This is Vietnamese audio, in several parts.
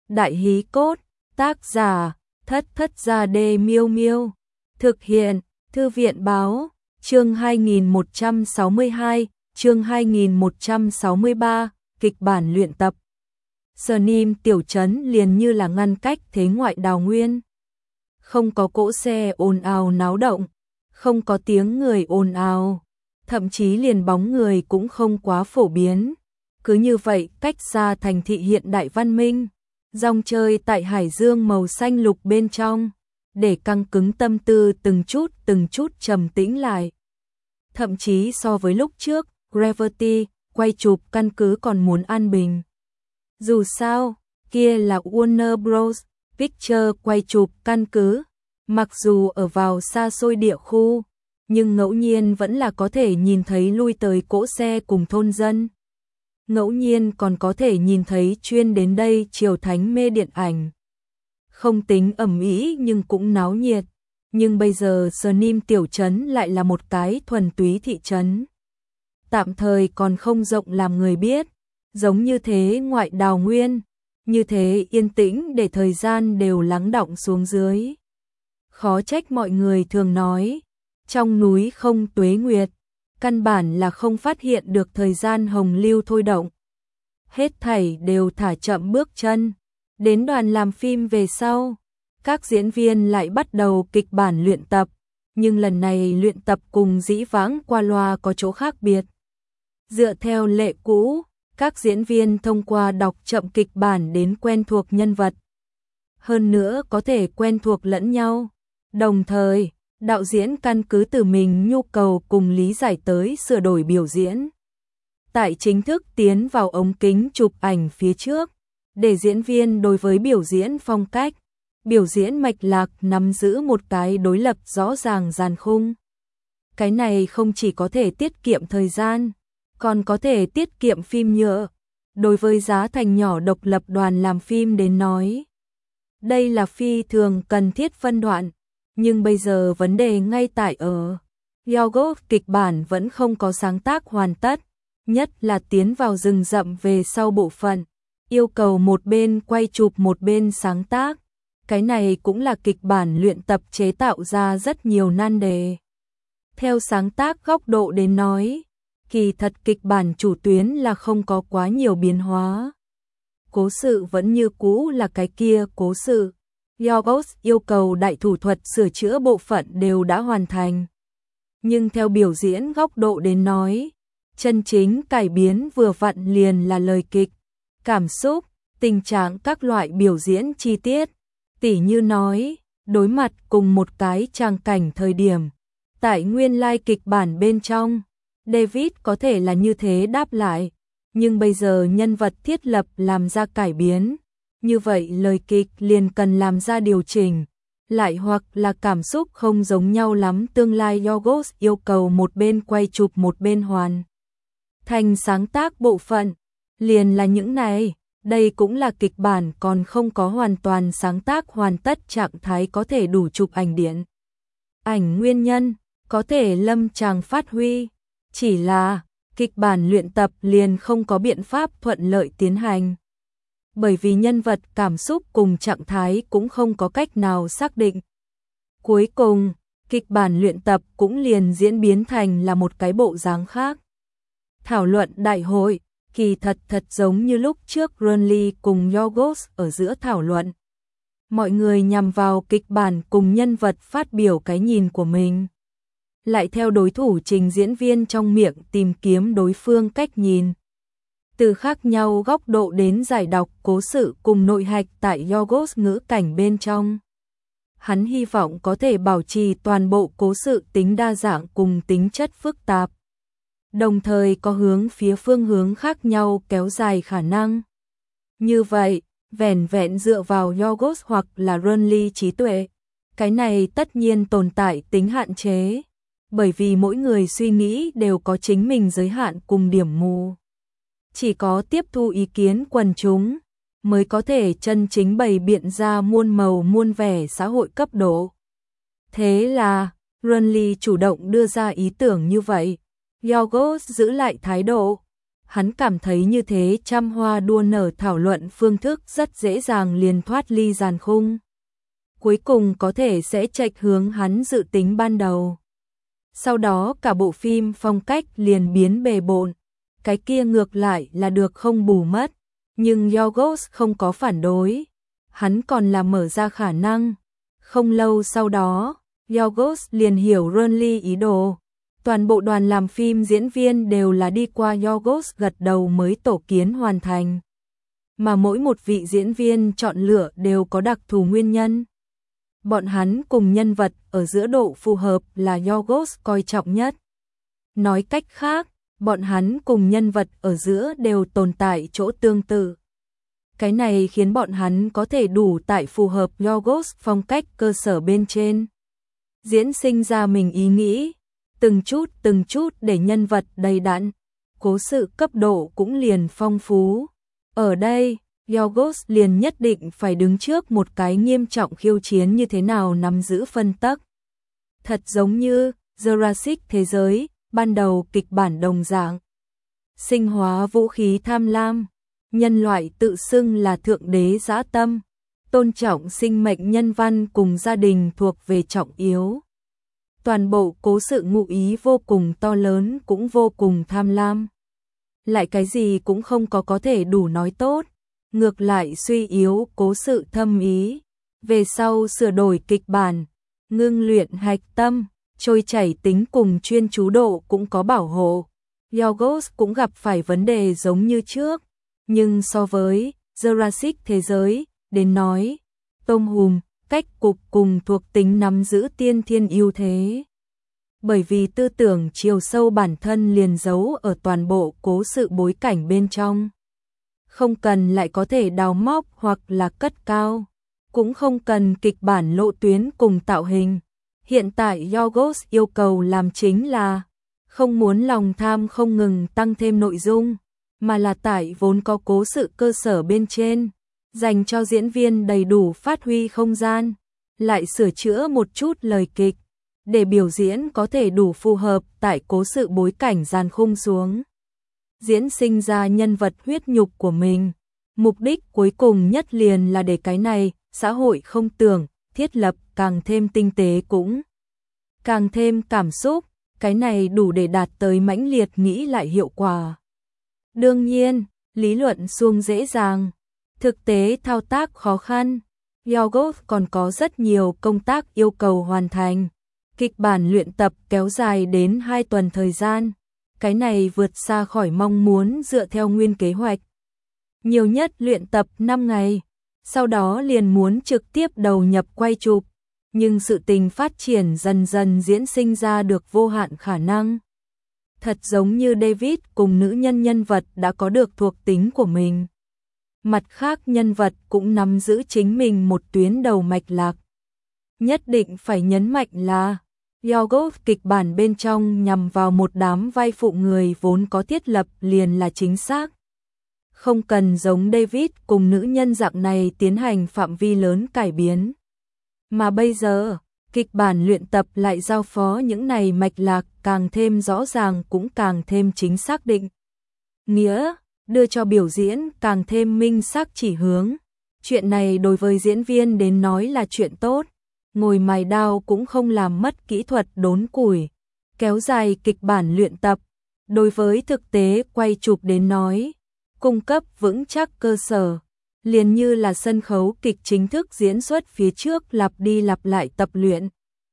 Đại hí cốt, tác giả, Thất Thất Gia Đê Miêu Miêu. Thực hiện, Thư viện báo, chương 2162, chương 2163, kịch bản luyện tập. Snim tiểu trấn liền như là ngăn cách thế ngoại đào nguyên. Không có cỗ xe ồn ào náo động, không có tiếng người ồn ào, thậm chí liền bóng người cũng không quá phổ biến. Cứ như vậy cách xa thành thị hiện đại văn minh, dòng chơi tại hải dương màu xanh lục bên trong, để căng cứng tâm tư từng chút trầm tĩnh lại. Thậm chí so với lúc trước, Gravity quay chụp căn cứ còn muốn an bình. Dù sao, kia là Warner Bros. Pictures quay chụp căn cứ, mặc dù ở vào xa xôi địa khu, nhưng ngẫu nhiên vẫn là có thể nhìn thấy lui tới cỗ xe cùng thôn dân. Ngẫu nhiên còn có thể nhìn thấy chuyên đến đây chiều thánh mê điện ảnh. Không tính ầm ĩ nhưng cũng náo nhiệt. Nhưng bây giờ Snim tiểu trấn lại là một cái thuần túy thị trấn. Tạm thời còn không rộng làm người biết, giống như thế ngoại đào nguyên, như thế yên tĩnh để thời gian đều lắng đọng xuống dưới. Khó trách mọi người thường nói, trong núi không tuế nguyệt, căn bản là không phát hiện được thời gian hồng lưu thôi động. Hết thảy đều thả chậm bước chân, đến đoàn làm phim về sau, các diễn viên lại bắt đầu kịch bản luyện tập, nhưng lần này luyện tập cùng dĩ vãng qua loa có chỗ khác biệt. Dựa theo lệ cũ, các diễn viên thông qua đọc chậm kịch bản đến quen thuộc nhân vật. Hơn nữa có thể quen thuộc lẫn nhau. Đồng thời, đạo diễn căn cứ từ mình nhu cầu cùng lý giải tới sửa đổi biểu diễn. Tại chính thức tiến vào ống kính chụp ảnh phía trước, để diễn viên đối với biểu diễn phong cách, biểu diễn mạch lạc nắm giữ một cái đối lập rõ ràng dàn khung. Cái này không chỉ có thể tiết kiệm thời gian, còn có thể tiết kiệm phim nhựa. Đối với giá thành nhỏ độc lập đoàn làm phim đến nói, đây là phi thường cần thiết phân đoạn. Nhưng bây giờ vấn đề ngay tại ở Yogurt kịch bản vẫn không có sáng tác hoàn tất, nhất là tiến vào rừng rậm về sau bộ phận, yêu cầu một bên quay chụp một bên sáng tác. Cái này cũng là kịch bản luyện tập chế tạo ra rất nhiều nan đề. Theo sáng tác góc độ đến nói, kỳ thật kịch bản chủ tuyến là không có quá nhiều biến hóa. Cố sự vẫn như cũ là cái kia cố sự. Yogurt yêu cầu đại thủ thuật sửa chữa bộ phận đều đã hoàn thành. Nhưng theo biểu diễn góc độ đến nói, chân chính cải biến vừa vặn liền là lời kịch, cảm xúc, tình trạng các loại biểu diễn chi tiết. Tỉ như nói, đối mặt cùng một cái tràng cảnh thời điểm, tại nguyên lai kịch bản bên trong, David có thể là như thế đáp lại, nhưng bây giờ nhân vật thiết lập làm ra cải biến. Như vậy lời kịch liền cần làm ra điều chỉnh, lại hoặc là cảm xúc không giống nhau lắm, tương lai Yogurt yêu cầu một bên quay chụp một bên hoàn thành sáng tác bộ phận, liền là những này. Đây cũng là kịch bản còn không có hoàn toàn sáng tác hoàn tất trạng thái có thể đủ chụp ảnh điện ảnh nguyên nhân, có thể lâm tràng phát huy. Chỉ là kịch bản luyện tập liền không có biện pháp thuận lợi tiến hành. Bởi vì nhân vật cảm xúc cùng trạng thái cũng không có cách nào xác định. Cuối cùng, kịch bản luyện tập cũng liền diễn biến thành là một cái bộ dáng khác. Thảo luận đại hội, kỳ thật giống như lúc trước Runley cùng Yogurt ở giữa thảo luận. Mọi người nhằm vào kịch bản cùng nhân vật phát biểu cái nhìn của mình. Lại theo đối thủ trình diễn viên trong miệng tìm kiếm đối phương cách nhìn. Từ khác nhau góc độ đến giải đọc cố sự cùng nội hạch tại Yogurt ngữ cảnh bên trong. Hắn hy vọng có thể bảo trì toàn bộ cố sự tính đa dạng cùng tính chất phức tạp. Đồng thời có hướng phía phương hướng khác nhau kéo dài khả năng. Như vậy, vẻn vẹn dựa vào Yogurt hoặc là Runley trí tuệ, cái này tất nhiên tồn tại tính hạn chế. Bởi vì mỗi người suy nghĩ đều có chính mình giới hạn cùng điểm mù. Chỉ có tiếp thu ý kiến quần chúng, mới có thể chân chính bày biện ra muôn màu muôn vẻ xã hội cấp độ. Thế là, Runley chủ động đưa ra ý tưởng như vậy. Yogurt giữ lại thái độ. Hắn cảm thấy như thế trăm hoa đua nở thảo luận phương thức rất dễ dàng liền thoát ly giàn khung. Cuối cùng có thể sẽ chệch hướng hắn dự tính ban đầu. Sau đó cả bộ phim phong cách liền biến bề bộn. Cái kia ngược lại là được không bù mất. Nhưng Yorgos không có phản đối. Hắn còn là mở ra khả năng. Không lâu sau đó, Yorgos liền hiểu Renly ý đồ. Toàn bộ đoàn làm phim diễn viên đều là đi qua Yorgos gật đầu mới tổ kiến hoàn thành. Mà mỗi một vị diễn viên chọn lựa đều có đặc thù nguyên nhân. Bọn hắn cùng nhân vật ở giữa độ phù hợp là Yorgos coi trọng nhất. Nói cách khác, bọn hắn cùng nhân vật ở giữa đều tồn tại chỗ tương tự. Cái này khiến bọn hắn có thể đủ tại phù hợp Yorgos phong cách cơ sở bên trên. Diễn sinh ra mình ý nghĩ, từng chút để nhân vật đầy đặn, cố sự cấp độ cũng liền phong phú. Ở đây, Yorgos liền nhất định phải đứng trước một cái nghiêm trọng khiêu chiến như thế nào nắm giữ phân tắc. Thật giống như Jurassic thế giới, ban đầu kịch bản đồng dạng. Sinh hóa vũ khí tham lam, nhân loại tự xưng là thượng đế dã tâm, tôn trọng sinh mệnh nhân văn cùng gia đình thuộc về trọng yếu. Toàn bộ cố sự ngụ ý vô cùng to lớn cũng vô cùng tham lam. Lại cái gì cũng không có thể đủ nói tốt, ngược lại suy yếu cố sự thâm ý. Về sau sửa đổi kịch bản, ngưng luyện hạch tâm, trôi chảy tính cùng chuyên chú độ cũng có bảo hộ. Yorgos cũng gặp phải vấn đề giống như trước, nhưng so với Jurassic thế giới, đến nói, tôm hùm, cách cục cùng thuộc tính nắm giữ tiên thiên ưu thế. Bởi vì tư tưởng chiều sâu bản thân liền giấu ở toàn bộ cố sự bối cảnh bên trong. Không cần lại có thể đào móc hoặc là cất cao, cũng không cần kịch bản lộ tuyến cùng tạo hình. Hiện tại Yorgos yêu cầu làm chính là không muốn lòng tham không ngừng tăng thêm nội dung, mà là tại vốn có cố sự cơ sở bên trên, dành cho diễn viên đầy đủ phát huy không gian, lại sửa chữa một chút lời kịch, để biểu diễn có thể đủ phù hợp tại cố sự bối cảnh dàn khung xuống. Diễn sinh ra nhân vật huyết nhục của mình, mục đích cuối cùng nhất liền là để cái này, xã hội không tưởng, thiết lập càng thêm tinh tế cũng càng thêm cảm xúc, cái này đủ để đạt tới mãnh liệt nghĩ lại hiệu quả. Đương nhiên, lý luận suông dễ dàng, thực tế thao tác khó khăn. Yorgos còn có rất nhiều công tác yêu cầu hoàn thành. Kịch bản luyện tập kéo dài đến 2 tuần thời gian. Cái này vượt xa khỏi mong muốn dựa theo nguyên kế hoạch. Nhiều nhất luyện tập 5 ngày, sau đó liền muốn trực tiếp đầu nhập quay chụp. Nhưng sự tình phát triển dần dần diễn sinh ra được vô hạn khả năng. Thật giống như David cùng nữ nhân vật đã có được thuộc tính của mình. Mặt khác nhân vật cũng nắm giữ chính mình một tuyến đầu mạch lạc. Nhất định phải nhấn mạnh là Yorgos kịch bản bên trong nhằm vào một đám vai phụ người vốn có thiết lập liền là chính xác. Không cần giống David cùng nữ nhân dạng này tiến hành phạm vi lớn cải biến. Mà bây giờ, kịch bản luyện tập lại giao phó những này mạch lạc càng thêm rõ ràng cũng càng thêm chính xác định. Nghĩa, đưa cho biểu diễn càng thêm minh xác chỉ hướng. Chuyện này đối với diễn viên đến nói là chuyện tốt. Ngồi mài đao cũng không làm mất kỹ thuật đốn củi. Kéo dài kịch bản luyện tập. Đối với thực tế quay chụp đến nói, cung cấp vững chắc cơ sở. Liền như là sân khấu kịch chính thức diễn xuất phía trước lặp đi lặp lại tập luyện.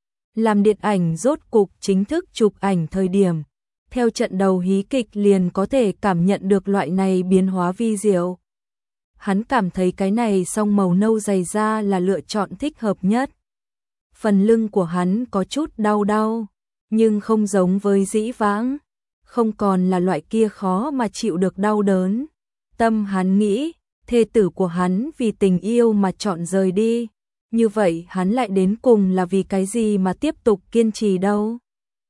Làm điện ảnh rốt cục chính thức chụp ảnh thời điểm. Theo trận đầu hí kịch liền có thể cảm nhận được loại này biến hóa vi diệu. Hắn cảm thấy cái này song màu nâu dày da là lựa chọn thích hợp nhất. Phần lưng của hắn có chút đau, nhưng không giống với dĩ vãng. Không còn là loại kia khó mà chịu được đau đớn. Tâm hắn nghĩ, thê tử của hắn vì tình yêu mà chọn rời đi. Như vậy hắn lại đến cùng là vì cái gì mà tiếp tục kiên trì đâu.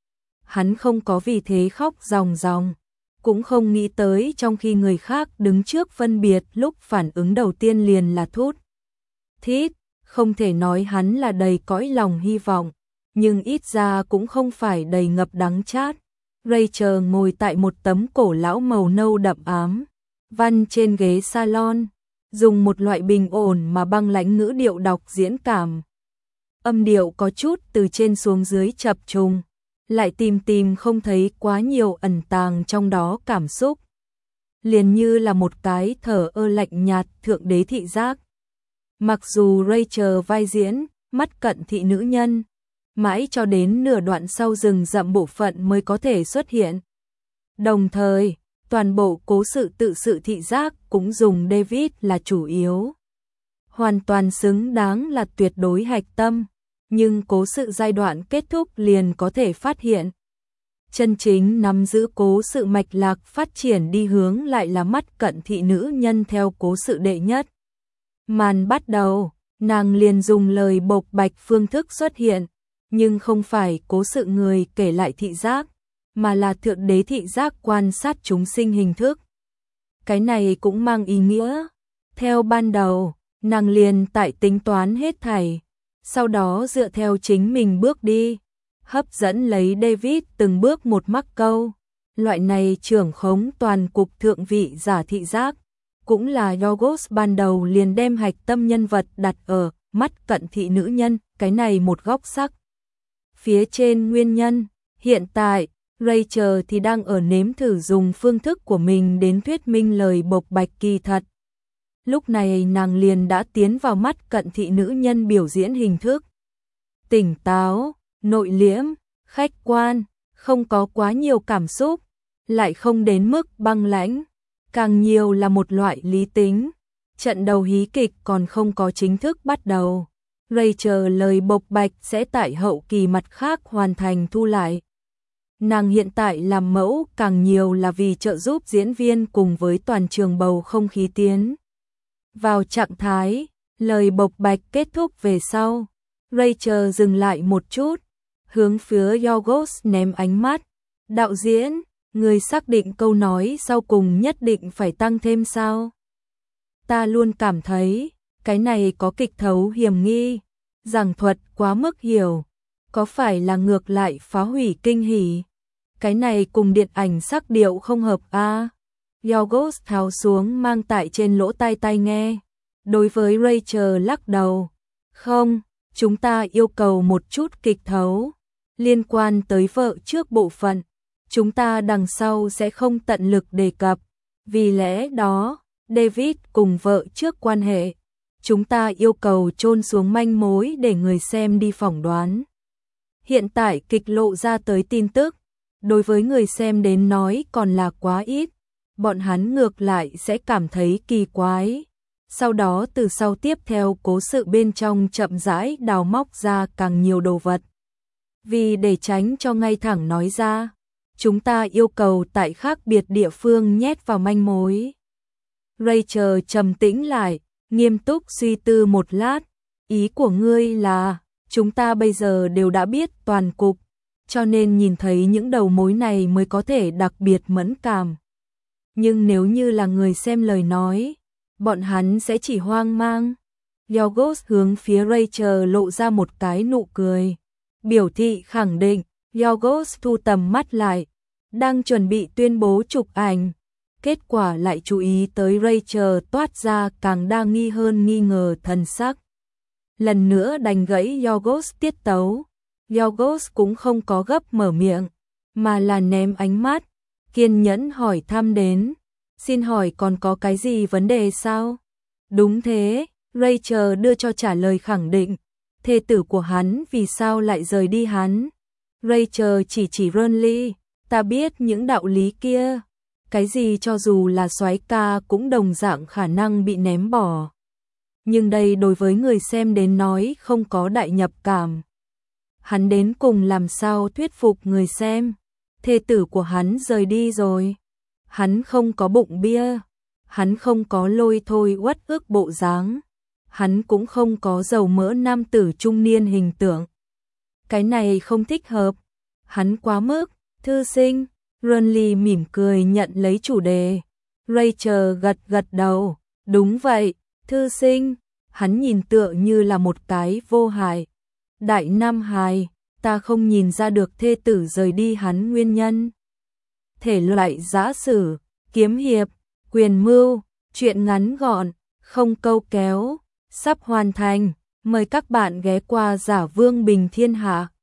Hắn không có vì thế khóc ròng ròng, cũng không nghĩ tới trong khi người khác đứng trước phân biệt lúc phản ứng đầu tiên liền là thút thít, không thể nói hắn là đầy cõi lòng hy vọng, nhưng ít ra cũng không phải đầy ngập đắng chát. Rachel ngồi tại một tấm cổ lão màu nâu đậm ám, văn trên ghế salon, dùng một loại bình ổn mà băng lãnh ngữ điệu đọc diễn cảm. Âm điệu có chút từ trên xuống dưới chập trùng, lại tìm không thấy quá nhiều ẩn tàng trong đó cảm xúc. Liền như là một cái thở ơ lạnh nhạt thượng đế thị giác. Mặc dù Rachel vai diễn, mắt cận thị nữ nhân, mãi cho đến nửa đoạn sau rừng rậm bộ phận mới có thể xuất hiện. Đồng thời, toàn bộ cố sự tự sự thị giác cũng dùng David là chủ yếu. Hoàn toàn xứng đáng là tuyệt đối hạch tâm, nhưng cố sự giai đoạn kết thúc liền có thể phát hiện. Chân chính nắm giữ cố sự mạch lạc phát triển đi hướng lại là mắt cận thị nữ nhân theo cố sự đệ nhất. Màn bắt đầu, nàng liền dùng lời bộc bạch phương thức xuất hiện, nhưng không phải cố sự người kể lại thị giác, mà là thượng đế thị giác quan sát chúng sinh hình thức. Cái này cũng mang ý nghĩa, theo ban đầu, nàng liền tại tính toán hết thảy, sau đó dựa theo chính mình bước đi, hấp dẫn lấy David từng bước một mắc câu. Loại này trưởng khống toàn cục thượng vị giả thị giác, cũng là Yorgos ban đầu liền đem hạch tâm nhân vật đặt ở mắt cận thị nữ nhân, cái này một góc sắc. Phía trên nguyên nhân, hiện tại, Rachel thì đang ở nếm thử dùng phương thức của mình đến thuyết minh lời bộc bạch kỳ thật. Lúc này nàng liền đã tiến vào mắt cận thị nữ nhân biểu diễn hình thức. Tỉnh táo, nội liễm, khách quan, không có quá nhiều cảm xúc, lại không đến mức băng lãnh, càng nhiều là một loại lý tính. Trận đầu hí kịch còn không có chính thức bắt đầu. Rachel lời bộc bạch sẽ tại hậu kỳ mặt khác hoàn thành thu lại. Nàng hiện tại làm mẫu càng nhiều là vì trợ giúp diễn viên cùng với toàn trường bầu không khí tiến vào trạng thái. Lời bộc bạch kết thúc về sau, Rachel dừng lại một chút, hướng phía Yorgos ném ánh mắt. Đạo diễn, người xác định câu nói sau cùng nhất định phải tăng thêm sao? Ta luôn cảm thấy, cái này có kịch thấu hiểm nghi, giảng thuật quá mức hiểu, có phải là ngược lại phá hủy kinh hỉ? Cái này cùng điện ảnh sắc điệu không hợp a. Yorgos tháo xuống mang tại trên lỗ tai nghe. Đối với Rachel lắc đầu. Không, chúng ta yêu cầu một chút kịch thấu. Liên quan tới vợ trước bộ phận, chúng ta đằng sau sẽ không tận lực đề cập. Vì lẽ đó, David cùng vợ trước quan hệ, chúng ta yêu cầu chôn xuống manh mối để người xem đi phỏng đoán. Hiện tại kịch lộ ra tới tin tức, đối với người xem đến nói còn là quá ít, bọn hắn ngược lại sẽ cảm thấy kỳ quái. Sau đó từ sau tiếp theo cố sự bên trong chậm rãi đào móc ra càng nhiều đồ vật. Vì để tránh cho ngay thẳng nói ra, chúng ta yêu cầu tại khác biệt địa phương nhét vào manh mối. Rachel trầm tĩnh lại, nghiêm túc suy tư một lát. Ý của ngươi là, chúng ta bây giờ đều đã biết toàn cục, cho nên nhìn thấy những đầu mối này mới có thể đặc biệt mẫn cảm. Nhưng nếu như là người xem lời nói, bọn hắn sẽ chỉ hoang mang. Yorgos hướng phía Rachel lộ ra một cái nụ cười, biểu thị khẳng định. Yorgos thu tầm mắt lại, đang chuẩn bị tuyên bố chụp ảnh. Kết quả lại chú ý tới Rachel toát ra càng đa nghi hơn nghi ngờ thần sắc. Lần nữa đành gãy Yorgos tiết tấu. Yorgos cũng không có gấp mở miệng, mà là ném ánh mắt, kiên nhẫn hỏi thăm đến. Xin hỏi còn có cái gì vấn đề sao? Đúng thế, Rachel đưa cho trả lời khẳng định. Thê tử của hắn vì sao lại rời đi hắn? Rachel chỉ Ronly, ta biết những đạo lý kia. Cái gì cho dù là soái ca cũng đồng dạng khả năng bị ném bỏ. Nhưng đây đối với người xem đến nói không có đại nhập cảm. Hắn đến cùng làm sao thuyết phục người xem? Thê tử của hắn rời đi rồi. Hắn không có bụng bia. Hắn không có lôi thôi uất ức bộ dáng. Hắn cũng không có dầu mỡ nam tử trung niên hình tượng. Cái này không thích hợp. Hắn quá mức. Thư sinh. Ronly mỉm cười nhận lấy chủ đề. Rachel gật đầu. Đúng vậy, thư sinh. Hắn nhìn tựa như là một cái vô hại. Đại nam hài, ta không nhìn ra được thê tử rời đi hắn nguyên nhân. thể loại giã sử, kiếm hiệp, quyền mưu, truyện ngắn gọn, không câu kéo, sắp hoàn thành. Mời các bạn ghé qua Giả Vương Bình Thiên Hạ.